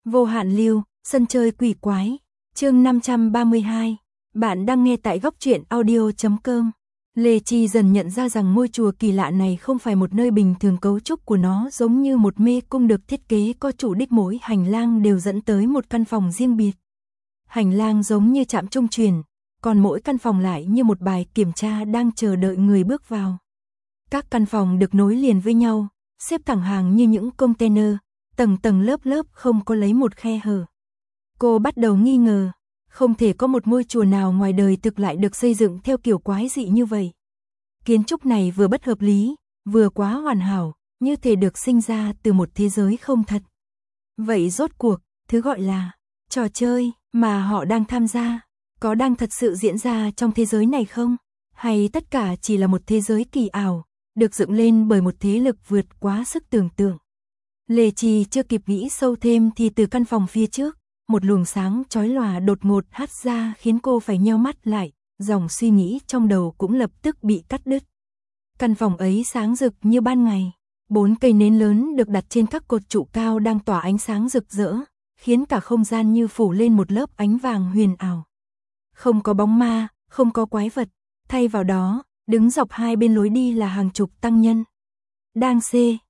Vô hạn lưu, sân chơi quỷ quái, chương 532, bạn đang nghe tại góc truyện audio.com. Lê Chi dần nhận ra rằng ngôi chùa kỳ lạ này không phải một nơi bình thường, cấu trúc của nó giống như một mê cung được thiết kế có chủ đích, mỗi hành lang đều dẫn tới một căn phòng riêng biệt. Hành lang giống như trạm trung chuyển, còn mỗi căn phòng lại như một bài kiểm tra đang chờ đợi người bước vào. Các căn phòng được nối liền với nhau, xếp thẳng hàng như những container, tầng tầng lớp lớp không có lấy một khe hở. Cô bắt đầu nghi ngờ, không thể có một ngôi chùa nào ngoài đời thực lại được xây dựng theo kiểu quái dị như vậy. Kiến trúc này vừa bất hợp lý, vừa quá hoàn hảo, như thể được sinh ra từ một thế giới không thật. Vậy rốt cuộc, thứ gọi là trò chơi mà họ đang tham gia, có đang thật sự diễn ra trong thế giới này không? Hay tất cả chỉ là một thế giới kỳ ảo, được dựng lên bởi một thế lực vượt quá sức tưởng tượng? Lê Chi chưa kịp nghĩ sâu thêm thì từ căn phòng phía trước, một luồng sáng chói lòa đột ngột hắt ra khiến cô phải nheo mắt lại, dòng suy nghĩ trong đầu cũng lập tức bị cắt đứt. Căn phòng ấy sáng rực như ban ngày, 4 cây nến lớn được đặt trên các cột trụ cao đang tỏa ánh sáng rực rỡ, khiến cả không gian như phủ lên một lớp ánh vàng huyền ảo. Không có bóng ma, không có quái vật, thay vào đó, đứng dọc hai bên lối đi là hàng chục tăng nhân. Đang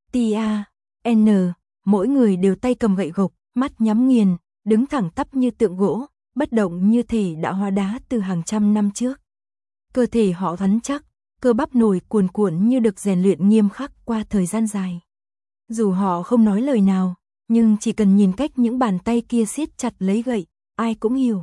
N, mỗi người đều tay cầm gậy gộc, mắt nhắm nghiền, đứng thẳng tắp như tượng gỗ, bất động như thể đã hóa đá từ hàng trăm năm trước. Cơ thể họ rắn chắc, cơ bắp nổi cuồn cuộn như được rèn luyện nghiêm khắc qua thời gian dài. Dù họ không nói lời nào, nhưng chỉ cần nhìn cách những bàn tay kia siết chặt lấy gậy, ai cũng hiểu.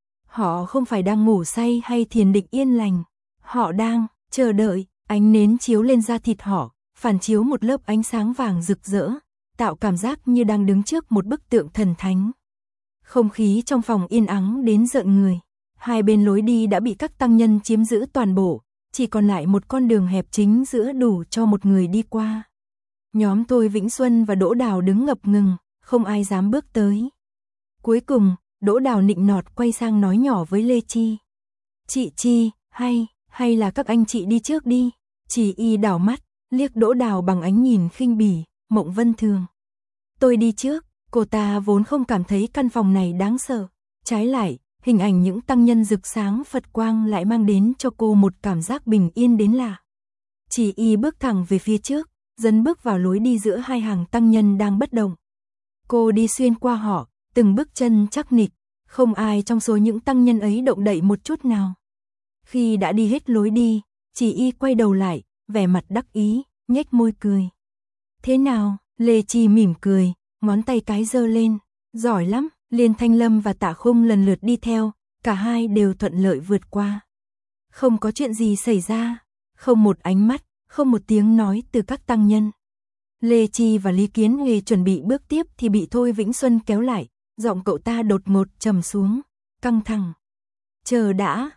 Họ không phải đang ngủ say hay thiền định yên lành, họ đang chờ đợi. Ánh nến chiếu lên da thịt họ, phản chiếu một lớp ánh sáng vàng rực rỡ, tạo cảm giác như đang đứng trước một bức tượng thần thánh. Không khí trong phòng yên ắng đến rợn người. Hai bên lối đi đã bị các tăng nhân chiếm giữ toàn bộ, chỉ còn lại một con đường hẹp chính giữa đủ cho một người đi qua. Nhóm Thôi Vĩnh Xuân và Đỗ Đào đứng ngập ngừng, không ai dám bước tới. Cuối cùng, Đỗ Đào nịnh nọt quay sang nói nhỏ với Lê Chi. Chị Chi, hay là các anh chị đi trước đi. Chị y đảo mắt, liếc Đỗ Đào bằng ánh nhìn khinh bỉ, Mộng Vân Thường. Tôi đi trước. Cô ta vốn không cảm thấy căn phòng này đáng sợ. Trái lại, hình ảnh những tăng nhân rực sáng Phật quang lại mang đến cho cô một cảm giác bình yên đến lạ. Chỉ y bước thẳng về phía trước, dấn bước vào lối đi giữa hai hàng tăng nhân đang bất động. Cô đi xuyên qua họ, từng bước chân chắc nịch, không ai trong số những tăng nhân ấy động đậy một chút nào. Khi đã đi hết lối đi, chỉ y quay đầu lại, vẻ mặt đắc ý, nhếch môi cười. Thế nào? Lê Chi mỉm cười, ngón tay cái giơ lên. Giỏi lắm. Liên Thanh Lâm và Tạ Khung lần lượt đi theo, cả hai đều thuận lợi vượt qua. Không có chuyện gì xảy ra, không một ánh mắt, không một tiếng nói từ các tăng nhân. Lê Chi và Lý Kiến Huệ chuẩn bị bước tiếp thì bị Thôi Vĩnh Xuân kéo lại, giọng cậu ta đột ngột trầm xuống, căng thẳng. Chờ đã,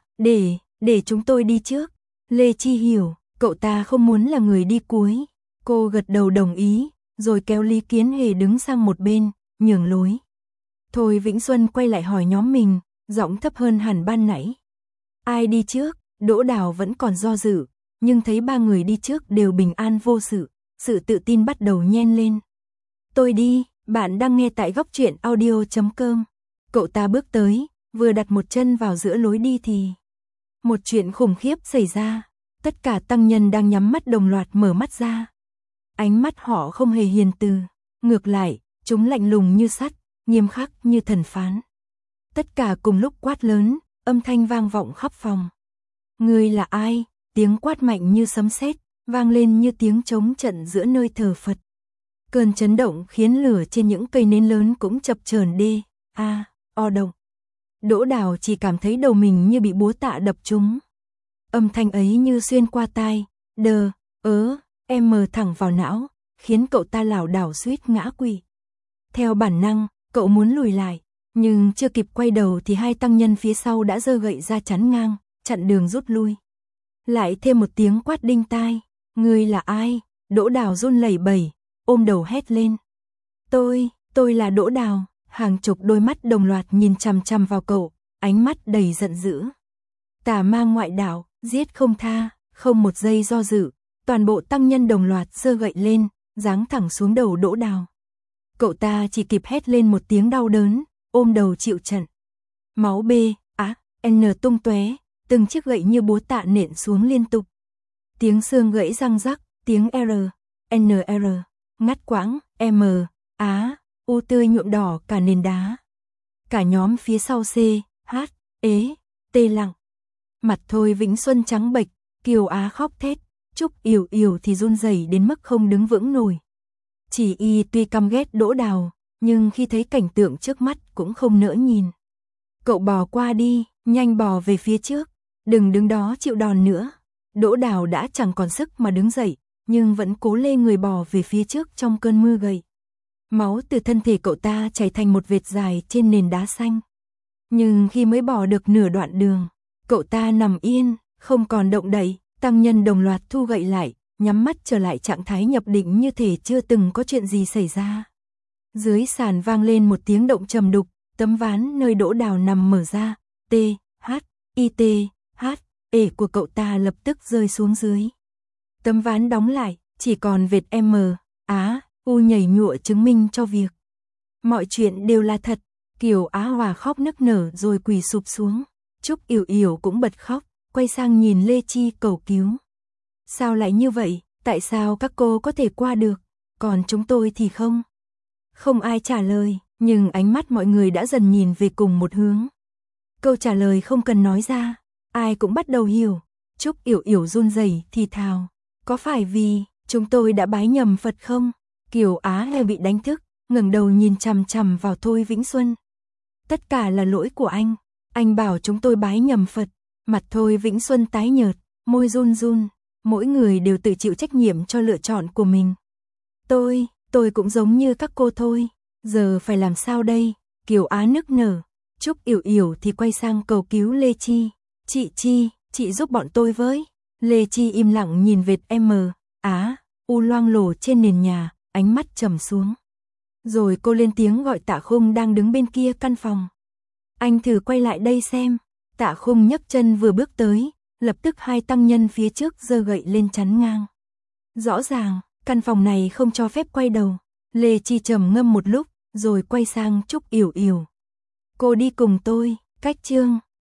để chúng tôi đi trước. Lê Chi hiểu, cậu ta không muốn là người đi cuối. Cô gật đầu đồng ý, rồi kéo Lý Kiến Huệ đứng sang một bên, nhường lối. Thôi Vĩnh Xuân quay lại hỏi nhóm mình, giọng thấp hơn hẳn ban nãy. Ai đi trước? Đỗ Đào vẫn còn do dự, nhưng thấy ba người đi trước đều bình an vô sự, sự tự tin bắt đầu nhen lên. Tôi đi, bạn đang nghe tại góc truyện audio.com. Cậu ta bước tới, vừa đặt một chân vào giữa lối đi thì một chuyện khủng khiếp xảy ra. Tất cả tăng nhân đang nhắm mắt đồng loạt mở mắt ra. Ánh mắt họ không hề hiền từ, ngược lại, chúng lạnh lùng như sắt, nghiêm khắc như thần phán. Tất cả cùng lúc quát lớn, âm thanh vang vọng khắp phòng. Ngươi là ai? Tiếng quát mạnh như sấm sét, vang lên như tiếng trống trận giữa nơi thờ Phật. Cơn chấn động khiến lửa trên những cây nến lớn cũng chập chờn động. Đỗ Đào chỉ cảm thấy đầu mình như bị búa tạ đập trúng. Âm thanh ấy như xuyên qua tai, thẳng vào não, khiến cậu ta lảo đảo suýt ngã quỵ. Theo bản năng, cậu muốn lùi lại, nhưng chưa kịp quay đầu thì hai tăng nhân phía sau đã giơ gậy ra chắn ngang, chặn đường rút lui. Lại thêm một tiếng quát đinh tai. Ngươi là ai? Đỗ Đào run lẩy bẩy, ôm đầu hét lên. Tôi là Đỗ Đào. Hàng chục đôi mắt đồng loạt nhìn chằm chằm vào cậu, ánh mắt đầy giận dữ. Tà ma ngoại đạo, giết không tha, không một giây do dự, toàn bộ tăng nhân đồng loạt giơ gậy lên, giáng thẳng xuống đầu Đỗ Đào. Cậu ta chỉ kịp hét lên một tiếng đau đớn, ôm đầu chịu trận. Máu B, N tung tóe, từng chiếc gậy như búa tạ nện xuống liên tục. Tiếng xương gãy răng rắc, tiếng R, NR, ngắt quãng, M, U tươi nhuộm đỏ cả nền đá. Cả nhóm phía sau C, H, T lặng. Mặt Thôi Vĩnh Xuân trắng bệch, Kiều Á khóc thét, Trúc Yểu Yểu thì run rẩy đến mức không đứng vững nổi. Chỉ y tuy căm ghét Đỗ Đào, nhưng khi thấy cảnh tượng trước mắt cũng không nỡ nhìn. Cậu bò qua đi, nhanh bò về phía trước, đừng đứng đó chịu đòn nữa. Đỗ Đào đã chẳng còn sức mà đứng dậy, nhưng vẫn cố lê người bò về phía trước trong cơn mưa gầy. Máu từ thân thể cậu ta chảy thành một vệt dài trên nền đá xanh. Nhưng khi mới bò được nửa đoạn đường, cậu ta nằm yên, không còn động đậy. Tăng nhân đồng loạt thu gậy lại, nhắm mắt trở lại trạng thái nhập định như thể chưa từng có chuyện gì xảy ra. Dưới sàn vang lên một tiếng động trầm đục, tấm ván nơi Đỗ Đào nằm mở ra, T, H, I, T, H, E của cậu ta lập tức rơi xuống dưới. Tấm ván đóng lại, chỉ còn vệt M, U nhảy nhụa chứng minh cho việc mọi chuyện đều là thật. Kiều Á Hòa khóc nức nở rồi quỳ sụp xuống. Trúc Yểu Yểu cũng bật khóc, quay sang nhìn Lê Chi cầu cứu. Sao lại như vậy, tại sao các cô có thể qua được, còn chúng tôi thì không? Không ai trả lời, nhưng ánh mắt mọi người đã dần nhìn về cùng một hướng. Câu trả lời không cần nói ra, ai cũng bắt đầu hiểu. Trúc Yểu Yểu run rẩy thì thào, có phải vì chúng tôi đã bái nhầm Phật không? Kiều Á Hề bị đánh thức, ngẩng đầu nhìn chằm chằm vào Thôi Vĩnh Xuân. Tất cả là lỗi của anh bảo chúng tôi bái nhầm Phật. Mặt Thôi Vĩnh Xuân tái nhợt, môi run run, mỗi người đều tự chịu trách nhiệm cho lựa chọn của mình. Tôi cũng giống như các cô thôi, giờ phải làm sao đây? Kiều Á nức nở. Trúc Yểu Yểu thì quay sang cầu cứu Lê Chi. Chị giúp bọn tôi với. Lê Chi im lặng nhìn vệt M, U loang lổ trên nền nhà, ánh mắt trầm xuống. Rồi cô lên tiếng gọi Tạ Khung đang đứng bên kia căn phòng. Anh thử quay lại đây xem. Tạ Khung nhấc chân vừa bước tới, lập tức hai tăng nhân phía trước giơ gậy lên chắn ngang. Rõ ràng, căn phòng này không cho phép quay đầu. Lê Chi trầm ngâm một lúc, rồi quay sang Trúc Yểu Yểu. Cô đi cùng tôi, cách Trương.